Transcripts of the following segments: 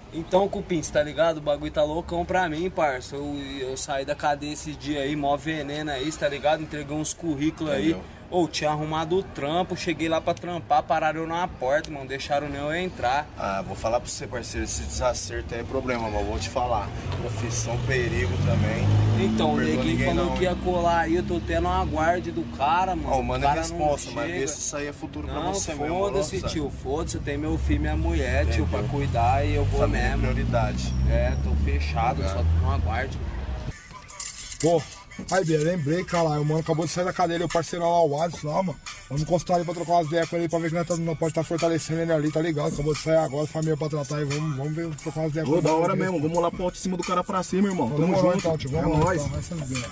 Então, Cupim, cê tá ligado? O bagulho tá loucão pra mim, parça. Eu saí da cadeia esses dias aí, mó veneno aí, cê tá ligado? Entreguei uns currículos aí. Ou tinha arrumado o trampo, cheguei lá pra trampar, pararam eu na porta, mano, deixaram nem eu entrar. Ah, vou falar pra você, parceiro, esse desacerto aí é problema, mas vou te falar. Profissão perigo também. Então, o neguinho falou não, que ia colar aí, eu tô tendo uma guarda do cara, mano. Ó, o mano é cara responsa, não mas chega. vê se isso aí é futuro pra Não, você mesmo. foda-se, tio, foda-se, eu tenho meu filho e minha mulher, Entendeu? tio, pra cuidar e eu vou Família é mesmo. prioridade. É, tô fechado, só tô numa guarda. Pô, aí, Bia, lembrei, cara, o mano acabou de sair da cadeia, o parceirão lá, o Alisson lá, mano. Vamos encostar ali pra trocar umas ideias com ele pra ver que nós pode estar fortalecendo ele ali, tá ligado? Acabou de sair agora, família pra tratar aí, vamos ver, trocar umas ideias com ele. Ô, da hora mesmo, vamos lá pro alto em cima do cara pra cima, irmão. Tamo Demorou, junto, então, tio, é vamos lá, nóis. então, essas ideias.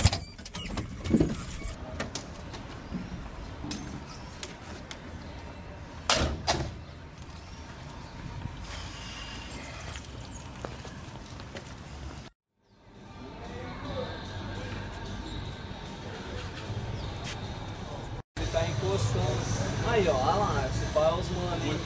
Ele tá encostando. Aí, ó, olha lá, esse pá é os maninhos.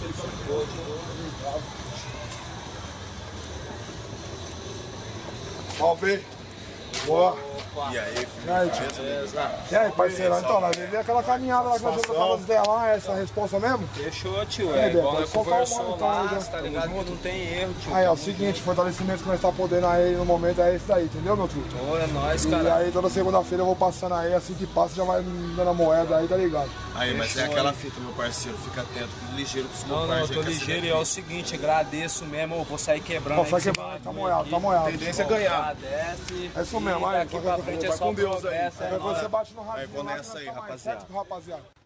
Salve! Boa! E aí, filho? E aí, tio? E aí, parceirão? Então, nós vivemos aquela caminhada lá que nós vamos trocar as ideias lá, essa a responsa mesmo? Fechou, tio. É, É igual Beto, nós só calma, conversou então, lá, já. cê tá ligado que não tem erro, tio. Aí, ó, o seguinte, fortalecimento que nós tá podendo aí no momento é esse daí, entendeu, meu truque? Ô, é nóis, E cara. aí, toda segunda-feira eu vou passando aí, assim que passa já vai me dando a moeda aí, tá ligado? Aí, mas é aquela fita, meu parceiro, fica atento, ligeiro com os Não, compadres. eu tô ligeiro e é o seguinte, agradeço mesmo, eu vou sair quebrando. Ó, sai aí esse quebrando, tá bagulho moiado, aqui. tá moiado. Tendência é ganhar. Agradece. É isso mesmo, aí, Daqui pra frente é vai só com Deus aí. progresso, é Qualquer coisa nóis. você bate no rádio. Aí, vou nessa aí, rapaziada. Rapaziada.